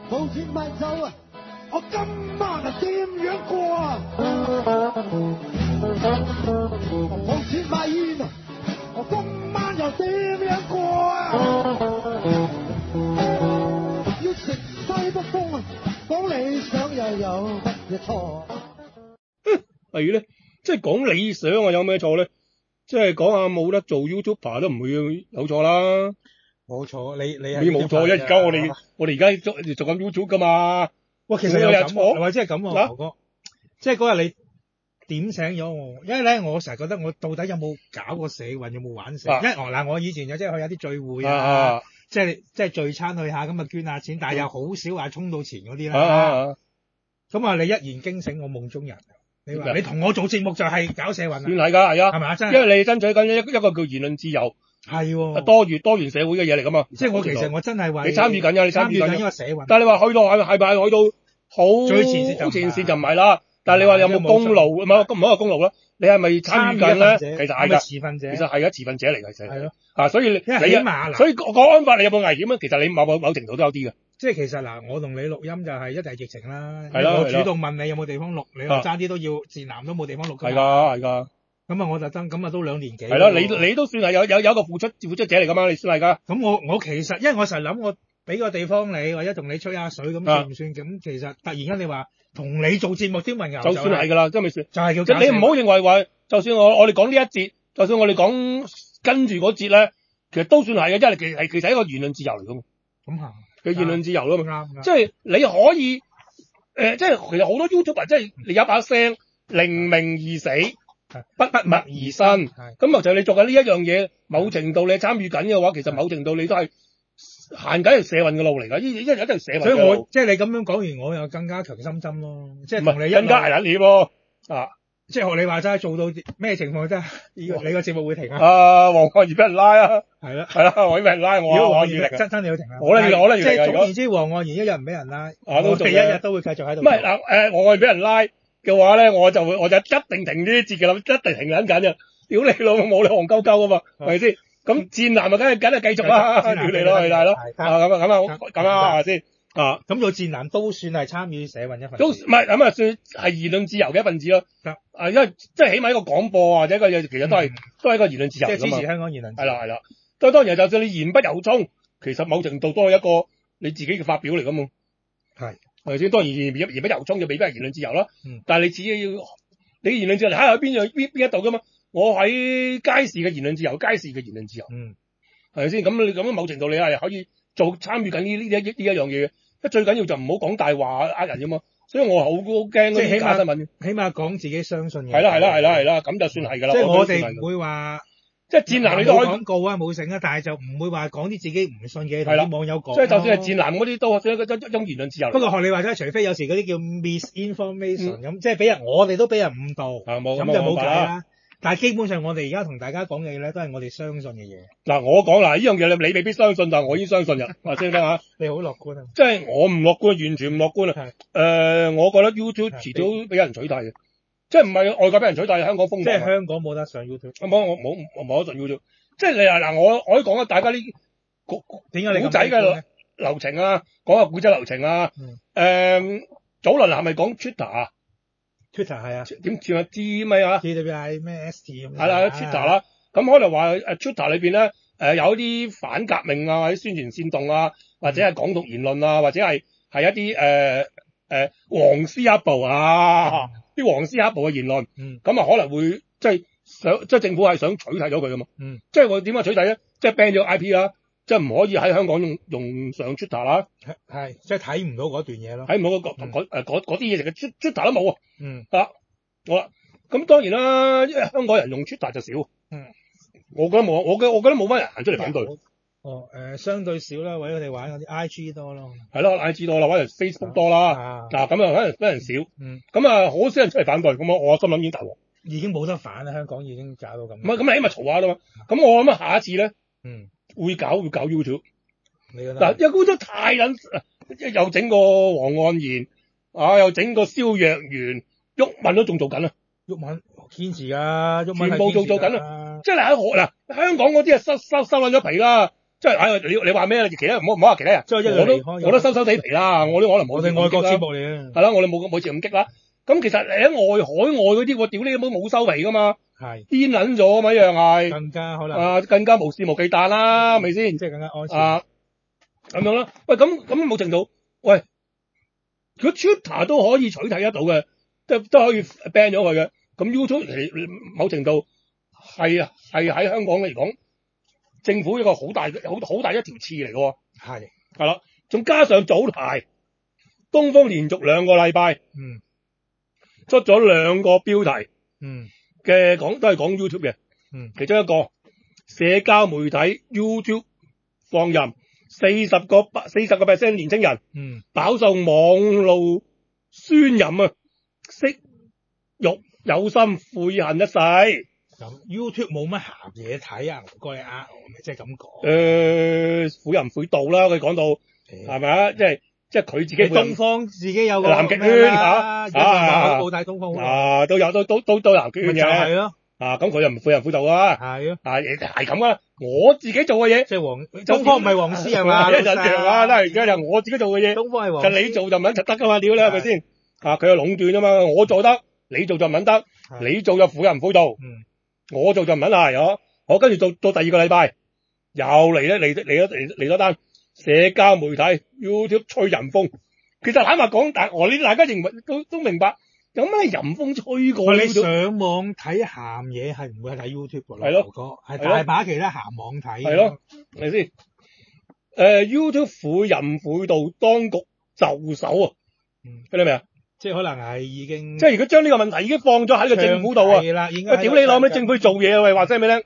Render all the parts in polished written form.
冇錢買酒啊！我今晚啊點樣過啊？冇錢買煙啊！我今晚又點樣過啊？要食西北風啊！講理想又有乜嘢錯？ 係咧，即係講理想啊，有咩錯咧？即係講下冇得做 YouTuber 都唔會有錯啦。 冇錯，你你冇錯啫，而家我哋而家做緊 YouTube 噶嘛。 哇，其實有咁喎，或者係咁喎， 啊哥哥，即係嗰日你點醒咗我，因為咧我成日覺得我到底有冇搞過社運，有冇玩社？因為我以前即係去有啲聚會啊，即係聚餐去下咁啊捐下錢，但係又好少話衝到前嗰啲啦。咁啊，你一言驚醒我夢中人。你話你同我做節目就係搞社運啊？ 算係㗎，係啊， 係咪啊？真係， 因為你爭取緊一個叫言論自由， 係喎， 多元社會嘅嘢嚟㗎嘛。 即係我其實我真係話你參與緊㗎，你參與緊呢個社運。 但係你話去到係咪去到好最前線就唔係啦。但係你話你有冇功勞？唔係唔好話功勞啦，你係咪參與緊咧？其實係㗎， 持份者， 其實係持份者嚟㗎，其實係咯。 所以所以國安法你有冇危險啊？其實你某程度都有啲嘅。 即係其實嗱，我同你錄音就係一定係疫情啦。 係啦， 我主動問你有冇地方錄，你話爭啲都要賤男都冇地方錄㗎。 係㗎，係㗎。 咁啊，我特登咁啊，都2年幾。 係咯，你都算係有一個付出者嚟㗎嘛？你算係㗎。 咁我其實，因為我成日諗，我俾個地方你，或者同你吹下水咁算唔算？咁其實突然間你話同你做節目天文牛， 就算係㗎啦，真係算。 就係叫你唔好認為話，就算我哋講呢一節，就算我哋講跟住嗰節咧，其實都算係嘅，因為其實係一個言論自由嚟㗎嘛。 咁係。 嘅言論自由咯嘛， 啱， 即係你可以即係其實好多 YouTuber 即係你有一把聲，令命而死，不默而生。咁就係你做緊呢一樣嘢，某程度你參與緊嘅話，其實某程度你都係行緊係社運嘅路嚟㗎，一定係社運。 所以我即係你咁樣講完，我又更加強心針咯，即係同你更加危險喎啊！ 即係學你話齋，做到咩情況啫？你個節目會停啊？ 黃漢儀俾人拉啊！ 係啦， 我俾人拉，我黃漢儀真係要停啊！ 我咧要即係總言之，黃漢儀一日唔俾人拉， 我哋一日都會繼續喺度。 唔係嗱，黃漢儀俾人拉嘅話咧，我就一定停呢啲節嘅啦，一定停緊嘅。屌你老母，你戇鳩鳩啊嘛，係咪先？咁戰男啊，梗係繼續啦，屌你咯，係咯，咁啊，係先？ 咁做戰男都算係參與社運一份子， 都唔係咁啊，算係言論自由嘅一份子咯。因為即係起碼一個廣播或者一個嘢，其實都係一個言論自由㗎嘛。 即係支持香港言論自由。 係啦。都當然就算你言不由衷，其實某程度都係一個你自己嘅發表嚟㗎嘛。係咪先？當然言不由衷就未必係言論自由啦。但係你自己要你言論自由睇下喺邊一度㗎嘛？我喺街市嘅言論自由，街市嘅言論自由。係咪先？咁你咁某程度你係可以參與緊呢一樣嘢。最緊要就唔好講大話呃人啫嘛，所以我好驚嗰啲假新聞。起碼講自己相信嘅。係啦，咁就算係㗎啦。即係我哋唔會話，即係戰男你都可以廣告啊冇成啊，但係就唔會話講啲自己唔信嘅嘢同啲網友講。即係就算係戰男嗰啲都算一種言論自由。不過學你話齋，除非有時嗰啲叫 misinformation 咁，即係我哋都俾人誤導，咁就冇計啦。但係基本上我哋而家同大家講嘅嘢咧，都係我哋相信嘅嘢。嗱，我講呢樣嘢你未必相信，但係我已經相信啦。話先聽下。你好樂觀啊！即係我唔樂觀，完全唔樂觀啊！我覺得 YouTube 遲早俾人取代嘅，即係唔係外國俾人取代，香港風。即係香港冇得上 YouTube。冇得上 YouTube。即係你嗱，我可以講下大家啲點解你古仔嘅流程啊，講下古仔流程啊。早輪係咪講 Twitter 啊？Twitter 係啊，點算啊？知咩啊？TWI 咩 ST 咁。係啦，Twitter 啦。咁可能話Twitter 裏邊咧，有啲反革命啊，或者宣傳煽動啊，或者係港獨言論啊，或者係一啲黃絲黑暴啊，啲黃絲黑暴嘅言論。咁啊可能會即係政府係想取締咗佢噶嘛。即係我點樣取締咧？即係 ban 咗 IP 啦，即係唔可以喺香港用上 Twitter 啦。係，即係睇唔到嗰段嘢咯。睇唔到嗰啲嘢，成個 Twitter 都冇啊。好啦，咁當然啦，因為香港人用 Twitter 就少。我覺得冇，我覺得冇乜人行出嚟反對。相對少啦，或者佢哋玩嗰啲 IG 多咯。係咯 ，IG 多啦，或者 Facebook 多啦。嗱，咁啊，可能俾人少。咁啊，好少人出嚟反對。咁我心諗已經大鑊。已經冇得反啦，香港已經搞到咁。唔係，咁你起碼嘈下啦嘛。咁我諗下一次咧，會搞 YouTube。嗱，因為 YouTube 太撚，又整個黃岸然，又整個蕭若元，毓民都仲做緊啊！毓民堅持㗎，毓民全部做緊啊！即係喺香港嗰啲啊收撚咗皮啦。 即係你話咩？其他人唔好話其他人， 即係我都收地皮啦。我都可能冇我哋外國節目嚟嘅。 係啦，我哋冇次咁激啦。咁其實你喺海外嗰啲，我屌你都冇收皮噶嘛。 係癲撚咗嘛，一樣係。 更加可能。 更加無肆無忌憚啦，係咪先？ 即係更加安全。 咁樣啦。喂，咁冇程度，喂，如果 Twitter 都可以取締得到嘅，都可以 ban 咗佢嘅。咁 YouTube 某程度係喺香港嚟講，政府一個好大一條刺嚟嘅。係啦，仲加上早排東方連續2個禮拜，出咗2個標題，嘅都係講 YouTube 嘅，其中一個社交媒體 YouTube 放任40% 年青人，飽受網路宣淫啊，色欲有心悔恨一世。 咁 YouTube 冇乜鹹嘢睇啊，唔該我咪即係咁講。 悔淫悔妒啦，佢講到係咪啊？即係佢自己東方自己有個南極圈嚇，冇睇東方都有都南極圈嘅。 就係咯。 咁佢又唔悔淫悔妒啊。 係啊。 係咁啊！我自己做嘅嘢， 即係東方唔係黃絲係嘛？ 一樣啊！而家就我自己做嘅嘢， 東方係黃絲， 就你做就唔肯得噶嘛？屌你係咪先？佢有壟斷啊嘛！我做得，你做就唔肯得，你做就悔淫悔妒。我做就唔肯係我跟住到第2個禮拜，又嚟多單社交媒體 YouTube 吹淫風。其實坦白講，大家認為都明白，有咩淫風吹過？ 你上網睇鹹嘢係唔會睇 YouTube 㗎，係咯，係大把其他鹹網睇。係咯， 係咪先？YouTube 悔淫悔妒，當局就手啊！聽到未啊？ 即係可能係已經， 即係如果將呢個問題已經放咗喺個政府度啊，屌你老味，政府做嘢喂，話聲俾你聽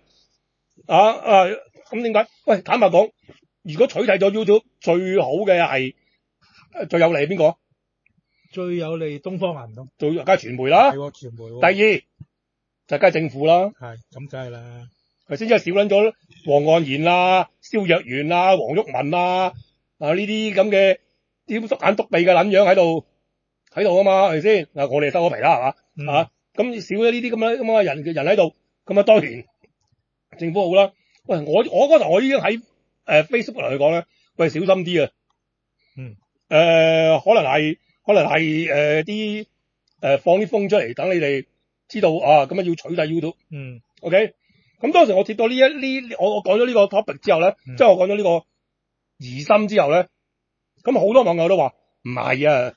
咁點解？喂，坦白講，如果取締咗 YouTube，最好嘅係最有利係邊個？ 最有利東方啊，唔通？ 最梗係傳媒啦， 係傳媒。 第二就梗係政府啦， 係咁梗係啦。 係先，即係少撚咗黃岸然啦、蕭若元啦、黃毓民啦呢啲咁嘅啲篤眼篤鼻嘅撚樣喺度啊嘛，係咪先？我哋收咗皮啦，係嘛？咁少咗呢啲咁嘅人喺度，咁當然政府好啦。喂，我嗰時我已經喺Facebook 嚟去講咧，喂，小心啲啊！可能係啲放啲風出嚟，等你哋知道咁樣要取締 YouTube。OK。咁當時我貼到我講咗呢個 topic 之後咧，即係我講咗呢個疑心之後咧，咁好多網友都話唔係啊，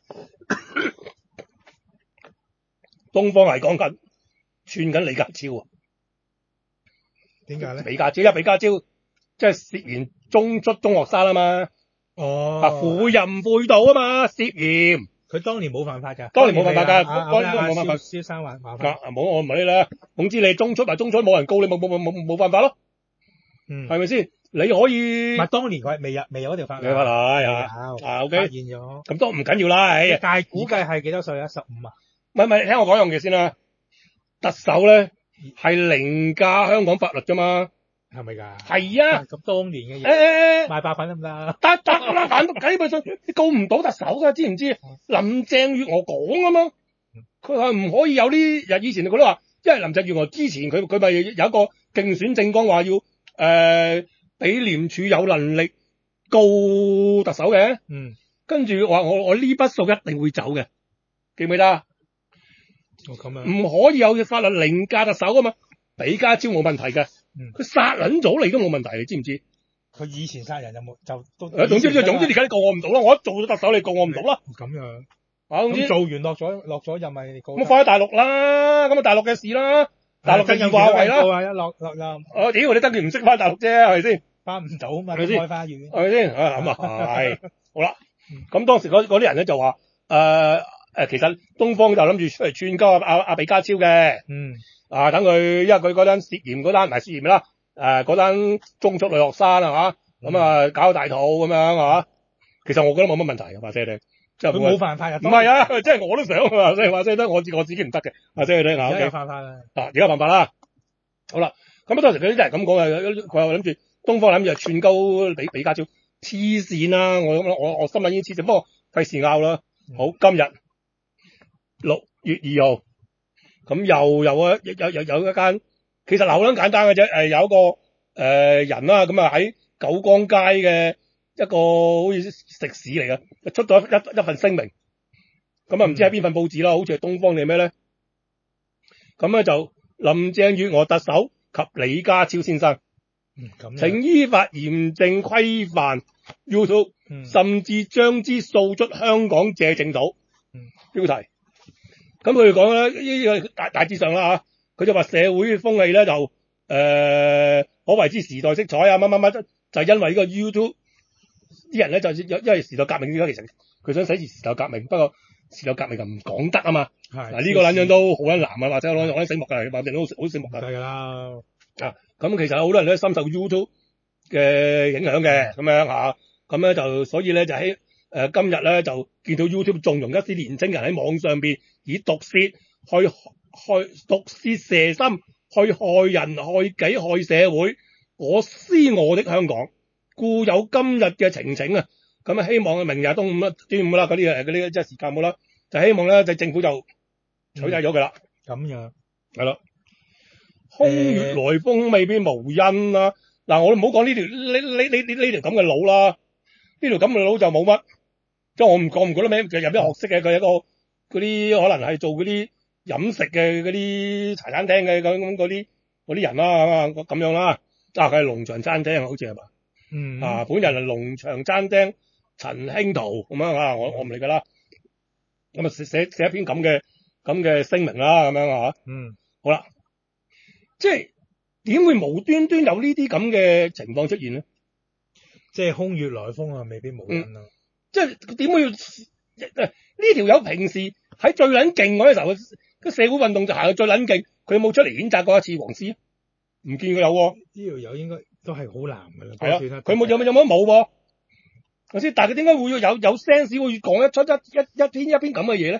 東方係講緊串緊李家超啊。 點解咧？ 李家超即係涉嫌中學生啊嘛。悔淫悔妒啊嘛，涉嫌。佢當年冇犯法㗎。當年冇犯法㗎，冇犯法。蕭生犯法。冇，我唔係你啦。總之你中出冇人告你，冇犯法咯。係咪先？你可以。唔係當年佢未有嗰條法例。未法例OK。發現咗。咁都唔緊要啦，但係估計係幾多歲啊？15啊？唔係，聽我講樣嘢先啦。特首咧係凌駕香港法律㗎嘛。係咪㗎？係啊！咁當年嘅嘢，賣白粉得唔得？得啦，反基本上你告唔到特首㗎，知唔知？林鄭月娥講啊嘛，佢話唔可以有呢日以前佢都話，因為林鄭月娥之前佢咪有一個競選政綱話要俾廉署有能力告特首嘅，跟住話我呢筆數一定會走嘅，記唔記得？咁樣唔可以有法律凌駕特首㗎嘛？李家超冇問題嘅。佢殺撚咗你都冇問題，你知唔知？佢以前殺人有冇就都？總之而家你告我唔到啦，我一做咗特首你告我唔到啦。咁樣咁做完落咗任咪告？咁放喺大陸啦，咁大陸嘅事啦，大陸嘅華為啦。落任。屌你得佢唔識翻大陸啫，係咪先？翻唔到嘛？係咪先？開花園係咪先？咁係好啦。咁當時嗰啲人咧就話其實東方就諗住出嚟串鳩阿李家超嘅。等佢，因為佢嗰單涉嫌嗰單唔係涉嫌啦，嗰單中速女學生係嘛，咁搞大肚咁樣係嘛，其實我覺得冇乜問題嘅，話聲聽，即係佢冇犯法嘅，唔係啊，即係我都想啊，即係話聲得我自己唔得嘅，話聲聽下，而家犯法啦，而家犯法啦，好啦，咁當時佢啲人咁講啊，佢又諗住東方諗住串鳩李家超，黐線啦，我心諗已經黐線，不過費事拗啦，好，今日6月2號。咁又有一間，其實好撚簡單嘅啫。有一個人啦，咁喺九江街嘅一個好似食肆嚟嘅，出咗一份聲明。咁啊唔知喺邊份報紙啦，好似係東方定咩咧？咁咧就林鄭月娥特首及李家超先生，請依法嚴正規範 YouTube，甚至將之掃出香港這淨土。標題。咁佢哋講咧，呢個大致上啦嚇，佢就話社會風氣咧就可謂之時代色彩啊乜乜乜，就係因為呢個 YouTube 啲人咧就因為時代革命點解其實佢想寫住時代革命，不過時代革命就唔講得啊嘛。嗱呢個撚樣都好撚難啊，或者攞啲醒目㗎，或者都好醒目㗎。係啦。咁其實好多人都深受 YouTube 嘅影響嘅，咁樣嚇，咁咧就所以咧就喺今日咧就見到 YouTube 縱容一啲年青人喺網上邊以毒舌去毒舌射心，去害人害己害社會，我思我的香港，故有今日嘅情情啊！咁啊希望明日中午啦、端午啦嗰啲即係時間冇啦，就希望咧就政府就取締咗佢啦。咁樣係咯。空穴來風未必無因啦。嗱，我都唔好講呢條咁嘅佬啦，呢條咁嘅佬就冇乜，即係我唔覺得咩，其實有啲學識嘅，佢係一個嗰啲可能係做嗰啲飲食嘅嗰啲茶餐廳嘅咁嗰啲人啦，咁樣啦。佢係農場餐廳好似係嘛？本人係農場餐廳陳興圖咁樣啊，我唔理㗎啦。咁啊寫一篇咁嘅聲明啦，咁樣啊。好啦。即係點會無端端有呢啲咁嘅情況出現咧？即係空穴來風啊，未必無因啊。即係點會要呢條友平時喺最撚勁嗰陣時候，個社會運動就行到最撚勁，佢有冇出嚟譴責過一次黃絲？唔見佢有喎。呢條友應該都係好難㗎啦。係啊，佢有冇喎？頭先，但係佢點解會有 sense 會講出一篇咁嘅嘢咧？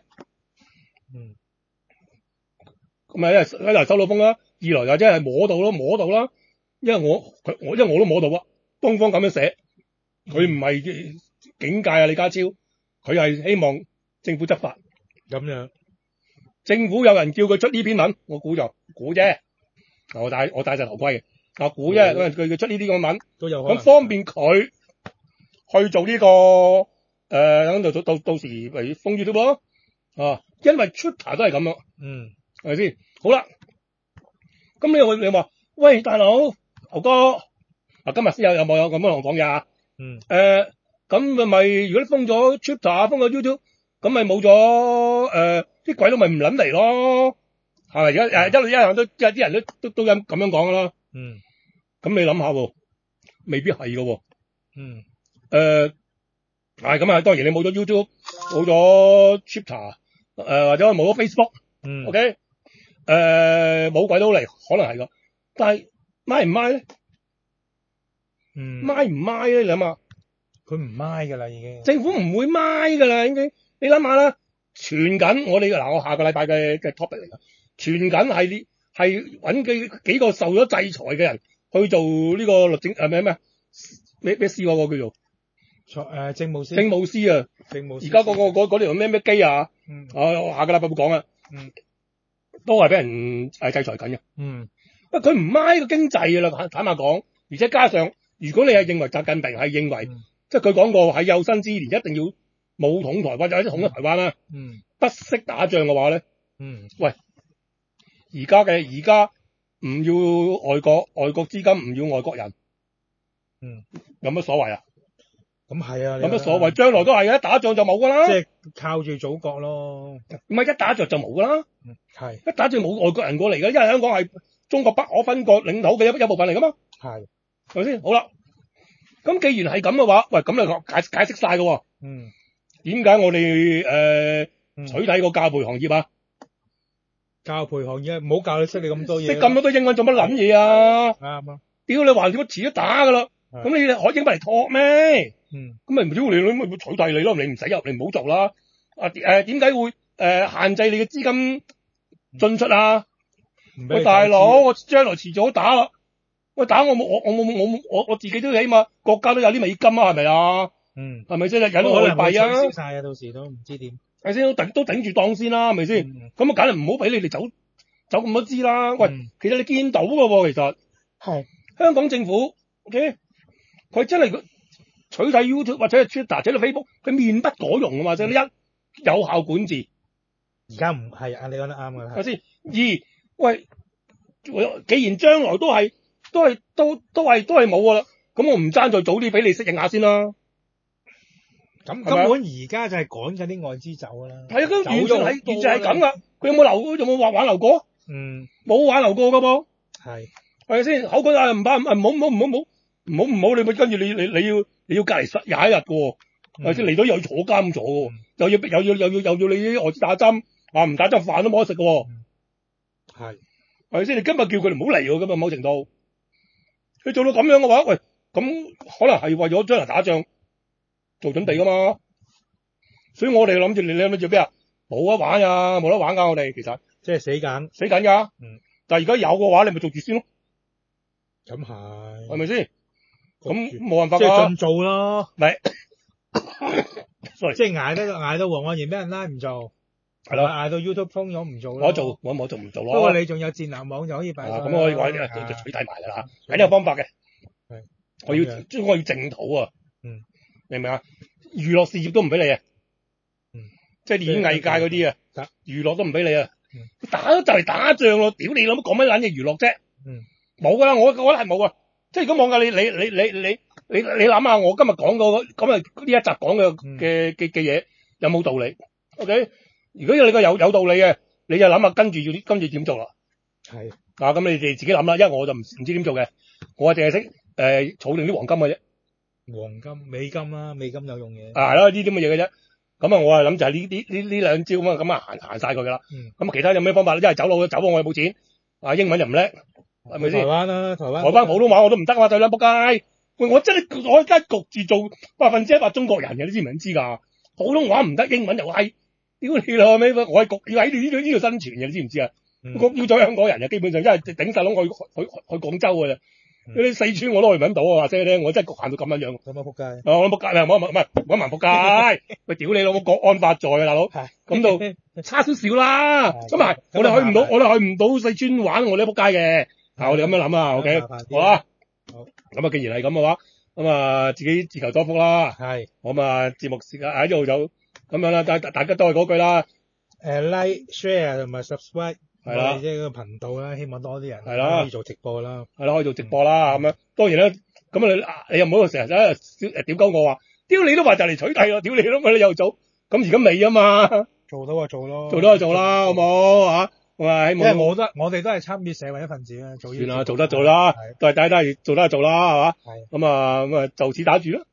咁咪一嚟收到風啦。二來或者係摸到啦，因為我都摸到啊。東方咁樣寫，佢唔係警戒啊李家超，佢係希望政府執法咁樣。政府有人叫佢出呢篇文，我估啫。我戴隻頭盔嘅，我估啫。佢出呢啲咁嘅文都有可能，咁方便佢去做呢個等到時咪封住咯噃。因為 Twitter 都係咁樣，係咪先？好啦。咁你話喂大佬牛哥，今日先有冇咁樣講嘢啊？咁咪如果你封咗 Twitter 封咗 YouTube，咁咪冇咗啲鬼佬咪唔撚嚟咯，係咪？而家一樣都有啲人都咁樣講噶啦。咁你諗下喎，未必係噶喎。咁啊，當然你冇咗 YouTube，冇咗 Twitter，或者冇咗 Facebook，OK。冇鬼佬嚟，可能係噶，但係買唔買咧？買唔買咧？你諗下，佢唔買噶啦，已經政府唔會買噶啦，已經。你諗下啦，傳緊我下個禮拜嘅 topic 嚟噶，傳緊係揾幾個受咗制裁嘅人去做呢個律政咩司嗰個叫做政務司啊，而家嗰條咩機啊？下個禮拜會講啊。都係俾人制裁緊嘅。佢唔買個經濟㗎啦，坦白講。而且加上，如果你係認為習近平係認為，即係佢講過喺有生之年一定要武統台灣或者統一台灣啦，不惜打仗嘅話咧，喂，而家唔要外國資金，唔要外國人，有乜所謂啊？咁係啊，有乜所謂？將來都係嘅，一打仗就冇㗎啦。即係靠住祖國咯。唔係一打仗就冇㗎啦。一打仗冇外國人過嚟㗎，因為香港係中國不可分割領土嘅一部分嚟㗎嘛。係咪先？好啦，咁既然係咁嘅話，喂，咁你解釋晒㗎喎。點解我哋取締個教培行業啊？教培行業唔好教你識你咁多嘢。識咁多英文做乜撚嘢啊？啱啊！屌你話點解遲都打㗎啦？咁你學英文嚟托咩？咁咪唔屌你咪取締你咯？你唔使入，你唔好做啦。點解會限制你嘅資金進出啊？喂，大佬，我將來遲早打啦。喂，打我自己都起碼國家都有啲美金啊，係咪啊？係咪先？引到外幣啊！取消晒啊，到時都唔知點。係先都頂住檔先啦，係咪先？咁啊，梗係唔好俾你哋走咁多支啦。喂，其實你見到㗎喎，其實係香港政府 OK。 佢真係取締 YouTube 或者係 Twitter 或者係 Facebook，佢面不改容啊嘛，即係一有效管治。 而家唔係啊，你講得啱㗎啦。 係咪先？二，喂，既然將來都係冇㗎啦，咁我唔爭再早啲俾你適應下先啦。 咁根本而家就係趕緊啲外資走㗎啦。 係啊，咁完全係咁噶。佢有冇挽留過？冇挽留過㗎噃。係咪先？口講啊，唔怕，唔好，你咪跟住你要隔離21日㗎喎。係咪先？嚟到又要坐監坐喎，又要你啲外資打針。唔打針飯都冇得食嘅喎，係咪先？你今日叫佢哋唔好嚟喎，咁啊某程度，佢做到咁樣嘅話，喂，咁可能係為咗將來打仗做準備噶嘛。所以我哋諗住你諗住咩啊？冇得玩啊，冇得玩㗎，我哋其實即係死緊㗎。但係而家有嘅話，你咪做住先咯。 咁係， 係咪先？咁冇辦法即係盡做咯。 咪， 即係捱得黃安然俾人拉唔做。係咯，捱到 YouTube 封咗唔做咯。 我做唔做咯。 不過你仲有戰艦網就可以擺。 咁我可以就取締埋㗎啦。係呢個方法嘅。我要淨土啊。明唔明啊？娛樂事業都唔俾你啊。即係演藝界嗰啲啊，娛樂都唔俾你啊。打就嚟打仗咯，屌你老母講乜撚嘢娛樂啫？冇㗎啦，我覺得係冇啊。即係如果講㗎，你諗下，我今日講過咁啊呢一集講嘅嘢有冇道理 ？OK。如果你個有道理嘅，你就諗下跟住點做啦。係咁你哋自己諗啦，因為我就唔知點做嘅，我淨係識儲定啲黃金嘅啫。黃金、美金啦，美金有用嘅。係咯，呢啲咁嘅嘢嘅啫。咁我係諗就係呢兩招咁啊行晒佢噶啦。咁其他有咩方法？一係走佬走，我又冇錢。英文又唔叻，係咪先？台灣啦，台灣普通話我都唔得啊嘛，對啦，仆街。喂，我真係我而家焗住做100%中國人嘅，你知唔知㗎？普通話唔得，英文又閪。屌你老味，我係焗要喺呢度生存嘅，你知唔知啊？要咗香港人嘅，基本上真係頂晒籠去廣州嘅啫。嗰啲四川我都去唔到啊！話聲咧，我真係局限到咁樣樣。咁啊仆街！我仆街，唔係搵埋仆街。喂，屌你老母，國安法在啊，大佬。咁就差少少啦。咁係，我哋去唔到四川玩，我哋仆街嘅。我哋咁樣諗啊 ，OK， 好啦。好。咁啊，既然係咁嘅話，咁啊，自己自求多福啦。係。咁啊，節目時間喺度就。咁樣啦，大家都係嗰句啦。like、share 同埋 subscribe 係啦，即係個頻道啦，希望多啲人係啦，可以做直播啦，係啦，可以做直播啦。咁樣當然啦，咁你又唔好成日屌鳩我話，屌你都話就嚟取締咯，屌你都咪你又做，咁而家未啊嘛，做到就做咯，做到就做啦，好冇嚇？咁啊，希望因為我哋都係參與社會一份子啦，算啦，做得做啦，都係大家做得就做啦，係嘛？咁啊就此打住啦。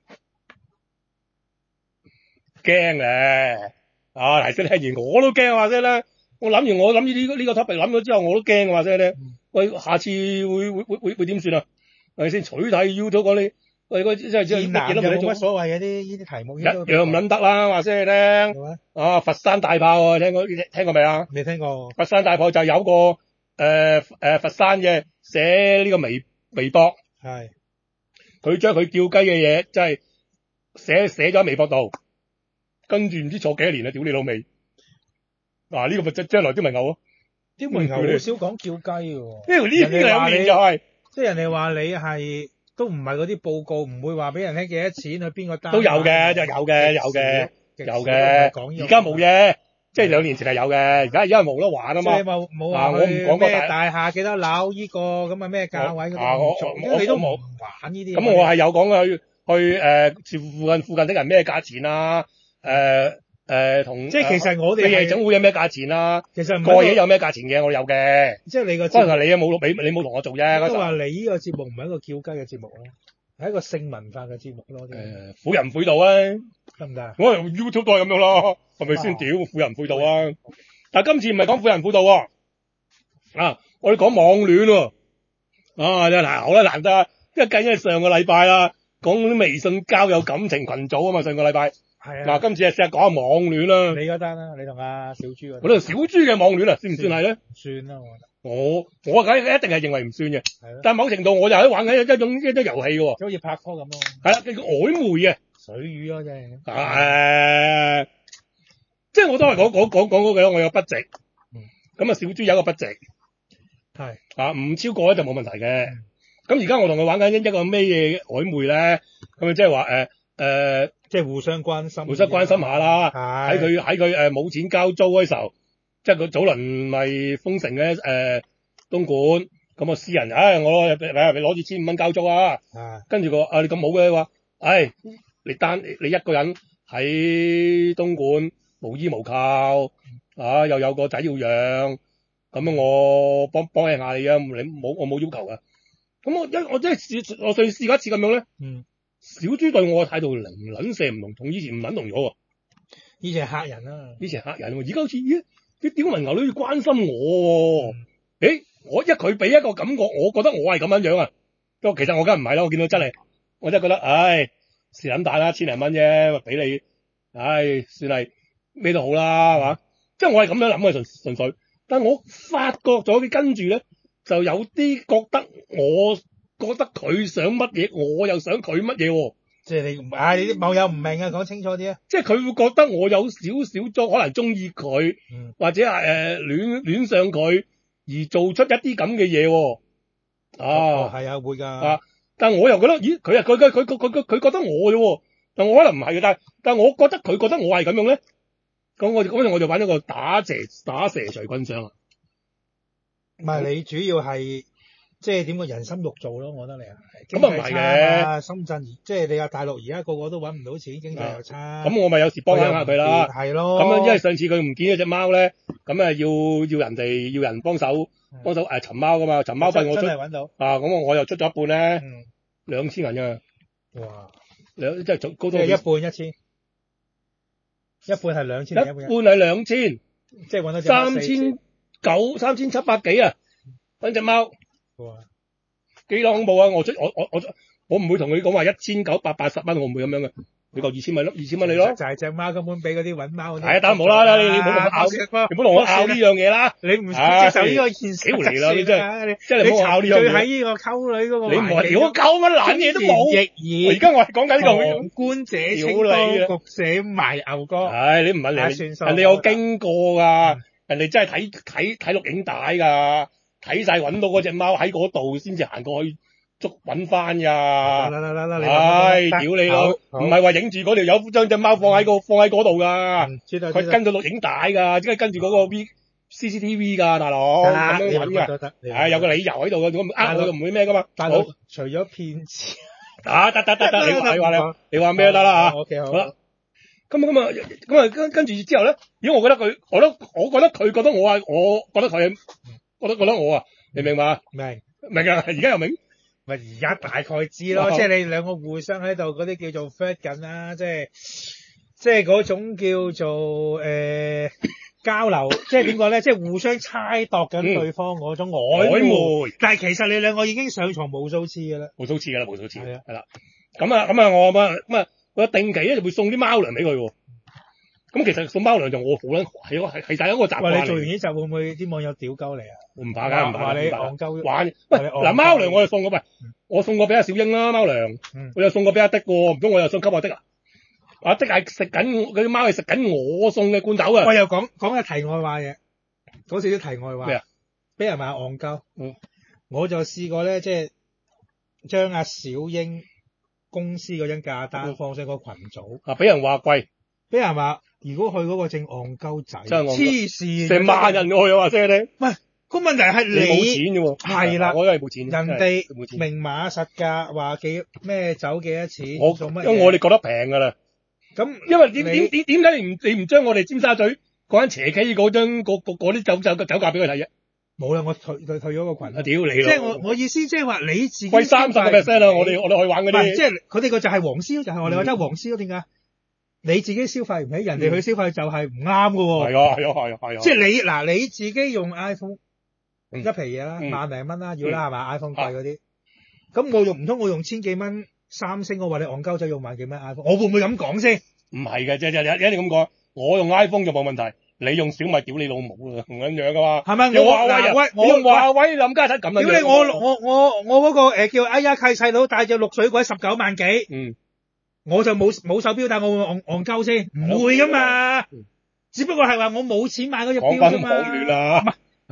驚咧，提聲聽完我都驚話聲咧。我諗住呢個 topic 諗咗之後，我都驚話聲咧。喂，下次會點算啊？係咪先？取締 YouTube 講你，喂，即係乜嘢都冇乜所謂嘅呢啲題目，一樣唔撚得啦。話聲你聽，佛山大炮聽過未啊？未聽過。佛山大炮就有個佛山嘅寫呢個微博，係佢將佢叫雞嘅嘢，即係寫咗喺微博度。跟住唔知坐幾多年啦，屌你老味！嗱，呢個咪將來啲文牛咯，啲文牛好少講叫雞喎。因為呢兩年就係，即係人哋話你係都唔係嗰啲報告，唔會話俾人聽幾多錢去邊個單。都有嘅，就有嘅。而家冇啫，即係2年前係有嘅，而家冇得玩啊嘛。即係冇話我唔講咩大廈幾多樓呢個咁啊咩價位嗰啲，你都冇玩呢啲。咁我係有講去附近的人咩價錢啊？同即係其實我哋夜總會有咩價錢啦？其實過夜有咩價錢嘅？我有嘅。即係你個可能係你冇同我做啫。都話你呢個節目唔係一個叫雞嘅節目咯，係一個性文化嘅節目咯。婦人婦道啊，得唔得？我 YouTube 都係咁樣咯，係咪先？屌婦人婦道啊！但係今次唔係講婦人婦道啊，我哋講網戀喎。真係好啦，難得，因為計咗上個禮拜啦，講啲微信交友感情群組啊嘛，上個禮拜。係啊，嗱，今次試下講下網戀啦。你嗰單啦，你同阿小豬嗰單。我哋小豬嘅網戀啊，算唔算係咧？算啦，我覺得。我梗係一定係認為唔算嘅。係咯。但係某程度我就喺玩緊一種遊戲嘅。即好似拍拖咁咯。係啦，叫曖昧嘅。水魚咯，真係。即係我都係講嗰句，我有筆值。咁啊，小豬有一個筆值。係。唔超過咧就冇問題嘅。 咁而家我同佢玩緊一個咩嘢曖昧咧？咁啊即係話即係互相關心下啦。喺係佢冇錢交租嗰時候，即係佢早輪咪封城嘅東莞，咁啊私人我攞住1,500蚊交租啊。跟住佢話你咁好嘅話，你一個人喺東莞無依無靠又有個仔要養，咁我幫你下你啊，我冇要求噶。咁我真係我試過一次咁樣咧。小豬對我嘅態度零撚射唔同，同以前唔撚同咗喎。 以前係客人啊， 而家好似啲屌文牛女要關心我喎。佢俾一個感覺，我覺得我係咁樣啊。不過其實我梗係唔係啦，我見到真係，我真係覺得，是撚大啦，1,000零蚊啫，俾你，算係咩都好啦，係嘛？即係我係咁樣諗嘅，純粹。但係我發覺咗，跟住咧就有啲覺得佢想乜嘢，我又想佢乜嘢喎。 即係你啲網友唔明啊，講清楚啲啊。 即係佢會覺得我有少可能中意佢，或者係戀上佢而做出一啲咁嘅嘢喎。 係啊，會㗎。 但係我又覺得，咦，佢覺得我啫喎。但我可能唔係嘅，但係我覺得佢覺得我係咁樣咧。咁我就玩咗個打蛇隨棍上啊。 唔係你主要係。即係點個人心肉做咯，我覺得你係。 咁啊唔係嘅， 深圳即係你話大陸而家個個都揾唔到錢，經濟又差。 咁我咪有時幫下佢啦。 係咯。 咁樣因為上次佢唔見咗隻貓咧，咁要人幫手尋貓噶嘛，尋貓費我出。 真係揾到。 咁我又出咗一半咧，2,000銀㗎。哇！即係高多。 即係一半1,000，一半係2,000。 一半係2,000， 即係揾到隻 3,700幾啊！揾隻貓。哇！幾恐怖啊！我唔會同佢講話1,980蚊，我唔會咁樣嘅。你夠2,000咪咯，2,000蚊你咯。就係隻貓根本俾嗰啲揾貓嗰啲。 係但係冇啦，你唔好同我拗呢樣嘢啦。 你唔接受呢個現實。 幾回嚟啦！你真係你唔好拗呢樣嘢。 最喺呢個溝女嗰個。 你唔係我溝乜撚嘢都冇。而家我係講緊呢個。 旁觀者清當局者迷牛角。 你唔係人哋有經過㗎，人哋真係睇錄影帶㗎。睇晒揾到嗰隻貓喺嗰度先至行過去揾翻㗎。屌你老！唔係話影住嗰條友將隻貓放喺嗰度㗎。佢跟咗錄影帶㗎，即係跟住嗰個 CCTV 㗎，大佬咁樣揾㗎。有個理由喺度㗎，咁佢就唔會咩㗎嘛。 大佬，除咗騙子， 得，你話咩得啦嚇。 OK 好啦。咁跟住之後咧，如果我覺得佢覺得我啊，我覺得佢。覺得我啊，你明嘛？明啊！而家又明， 咪而家大概知咯。即係你兩個互相喺度嗰啲叫做 flirt 緊啦，即係嗰種叫做交流，即係點講咧？即係互相猜度緊對方嗰種曖昧。但係其實你兩個已經上床無數次㗎啦。 無數次係啦。咁我定期咧就會送啲貓糧俾佢喎。咁其實送貓糧就我好撚係第一個習慣。 你做完呢集會唔會啲網友屌鳩你啊？ 我唔怕㗎，唔怕。 話你戇鳩玩。喂，嗱貓糧我就送過，我送過俾阿小英啦貓糧，我又送過俾阿的喎，唔通我又想溝阿的啊？阿的係食緊嗰啲貓係食緊我送嘅罐頭啊！ 我又講下題外話嘅，講少少題外話。 咩啊？ 俾人話戇鳩。我就試過咧，即係將阿小英公司嗰張價單放上個群組。 俾人話貴。 俾人話。如果去嗰個正戇鳩仔，黐線， 成萬人去啊！話聲你， 唔係個問題係你冇錢嘅喎， 係啦， 我都係冇錢， 人哋明碼實價話咩走幾多錢，做乜？ 因為我哋覺得平㗎啦。咁因為點解你唔將我哋尖沙咀嗰間邪企嗰啲酒價俾佢睇啫？ 冇啦，我退咗個群。 屌你！ 即係我意思，即係話你自己貴30%啦，我哋去玩嗰啲。 即係佢哋個就係黃絲咯，就係我哋話齋黃絲咯，點解？你自己消費唔起，人哋去消費就係唔啱㗎喎。 係啊。 即係你自己用 iPhone 一皮嘢啦，10,000零蚊啦，要啦係嘛 ？iPhone 貴嗰啲，咁我用千幾蚊三星，我話你戇鳩仔用萬幾蚊 iPhone，我會唔會咁講先？ 唔係嘅，一定咁講。我用 iPhone 就冇問題，你用小米屌你老母啊，同樣樣㗎嘛。係咪？我用華為林家柒咁樣。屌你我嗰個叫哎呀契細佬帶隻綠水鬼19萬幾。我就冇手錶，但我會戇鳩先，唔會噶嘛。只不過係話我冇錢買嗰隻錶啫嘛。講翻網戀啦，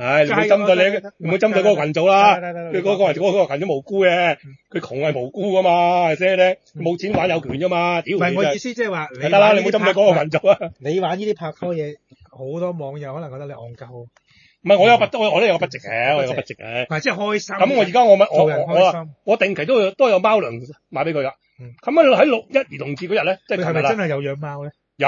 唉，你唔好針對你，唔好針對嗰個群組啦。佢嗰個群組無辜嘅，佢窮係無辜噶嘛，係先咧，冇錢玩有權啫嘛。屌， 唔係我意思，即係話你得啦，你唔好針對嗰個群組啊。 你玩呢啲拍拖嘢，好多網友可能覺得你戇鳩。 唔係，我都有個不值嘅，我有個不值嘅。 係即係開心。 咁我而家我定期都有貓糧買俾佢噶。咁喺6·1兒童節嗰日咧，即係係咪真係有養貓咧？ 有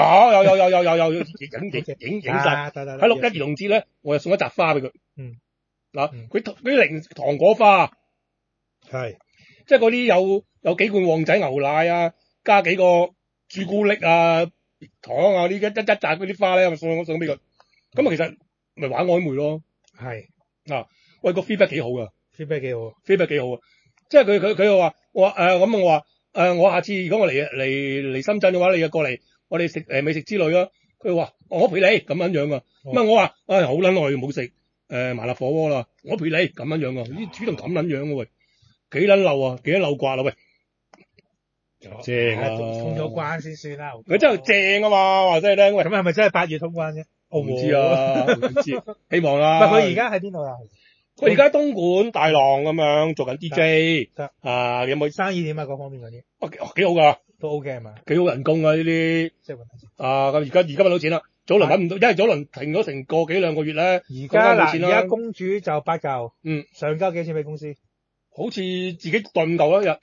影晒。喺6·1兒童節咧，我又送一扎花俾佢。嗱，佢啲糖果花， 係即係嗰啲有幾罐旺仔牛奶啊，加幾個朱古力啊、糖啊，呢一紮嗰啲花咧，我送俾佢。咁其實咪玩曖昧咯。 係喂，個 feedback 幾好噶 ，feedback 幾好啊！即係佢又話我下次如果我嚟深圳嘅話，你就過嚟我哋食美食之類啦。佢話我陪你咁樣噶。咁我話好撚耐冇食麻辣火鍋啦，我陪你咁樣噶。啲主動咁撚樣嘅喂，幾撚漏啊，幾撚漏掛啦喂，正啊！ 通咗關先算啦。 佢真係正啊嘛，話真係聽喂。 咁係咪真係8月通關啫？ 我唔知啊，唔知，希望啦。 佢而家喺邊度啊？ 佢而家東莞大浪咁樣做緊 DJ，有冇生意點啊？各方面嗰啲幾好噶， 都 OK 係嘛？ 幾好人工啊呢啲， 即係咁而家搵到錢啦。早輪搵唔到，因為早輪停咗成個幾兩個月咧。 而家嗱，而家公主就8嚿，上交幾錢俾公司？ 好似自己燉5嚿一日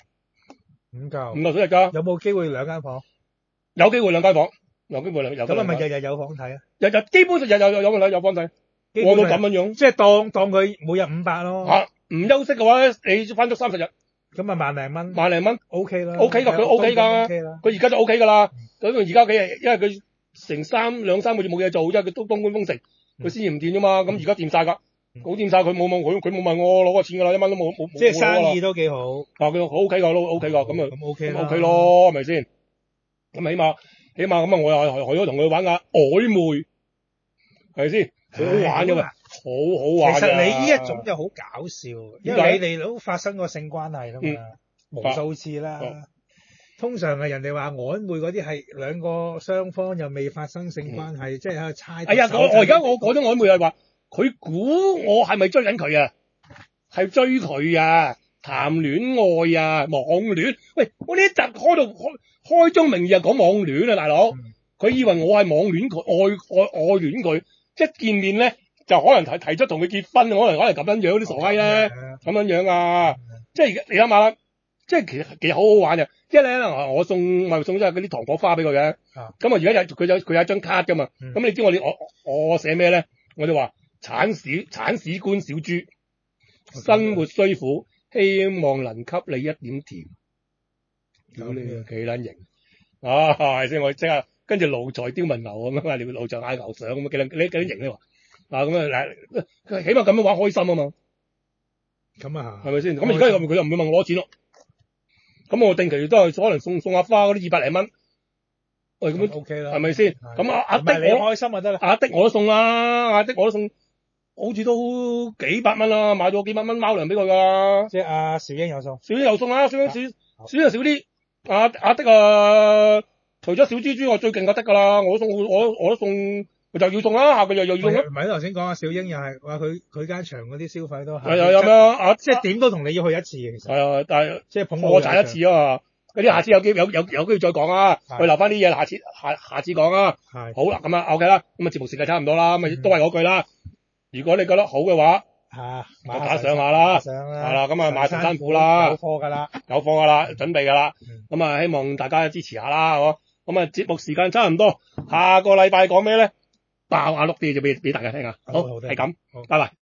，5嚿 ，5嚿水一日㗎。 有冇機會2間房？ 有機會2間房，有機會有。 咁係咪日日有房睇啊？ 日基本上日有房睇。我都咁樣， 即係當佢每日500咯。 唔休息嘅話，你翻足30日， 咁啊萬零蚊。 萬零蚊 OK 啦。 OK 㗎，佢 OK 㗎。佢而家就 OK 㗎啦。咁而家幾日，因為佢成兩三個月冇嘢做，因為佢都東莞封城，佢先至唔掂啫嘛。咁而家掂晒㗎，好掂晒。佢冇問我攞個錢㗎啦，1蚊都冇。 即係生意都幾好。 佢好 OK 㗎，都 OK 㗎。咁 OK 咯，係咪先？咁起碼咁啊，我又去咗同佢玩下曖昧，係咪先？好玩㗎嘛，好玩。 其實你呢一種就好搞笑，因為你哋都發生過性關係啦嘛，無數次啦。通常係人哋話曖昧嗰啲係兩個雙方又未發生性關係，即係喺度猜。 哎呀，我而家我嗰種曖昧係話，佢估我係咪追緊佢啊？係追佢啊，談戀愛啊，網戀。喂，我呢一集開宗明義講網戀啊，大佬。佢以為我係網戀佢，愛戀佢。一見面咧，就可能提出同佢結婚，可能咁樣樣啲傻閪咧，咁樣樣啊！即係你諗下啦，即係其實幾好玩嘅。即係咧，我送咗嗰啲糖果花俾佢嘅。咁啊，而家佢有一張卡噶嘛。咁你知我寫咩咧？我就話鏟屎官小豬，生活雖苦，希望能給你一點甜。屌你幾撚型啊！係先，我即刻。跟住奴才刁民牛咁啊，你奴才嗌牛上咁啊，幾撚型呢？咁起碼咁樣玩開心啊嘛。 咁啊， 係咪先？咁而家佢又唔會問我攞錢咯。咁我定期都係可能送下花嗰啲200零蚊。喂，咁 OK 啦， 係咪先？咁阿的你開心就得啦。 阿的我都送啦，阿的我都送，好似都幾百蚊啦，買咗幾百蚊貓糧俾佢噶。 即係阿小英有送， 小英又送啦，小英少啲。阿的除咗小豬豬，我最勁就得噶啦，我都送，我就要送啦，下個月又要送啦。 唔係頭先講阿小英又係話佢間場嗰啲消費都係有咩即係點都同你要去一次嘅，其實係啊，但係即係捧我賺一次啊嘛。嗰啲下次有機會再講啊，我留翻啲嘢下次講啊。係好啦，咁啊 OK 啦，咁啊節目時間差唔多啦，咁啊都係嗰句啦。如果你覺得好嘅話，就打上下啦，係啦，咁啊買成衫褲啦， 有貨噶啦， 準備噶啦。咁啊希望大家支持下啦，係咁啊，節目時間差唔多，下個禮拜講咩咧？爆下碌啲就俾大家聽啊！好，係咁，拜拜。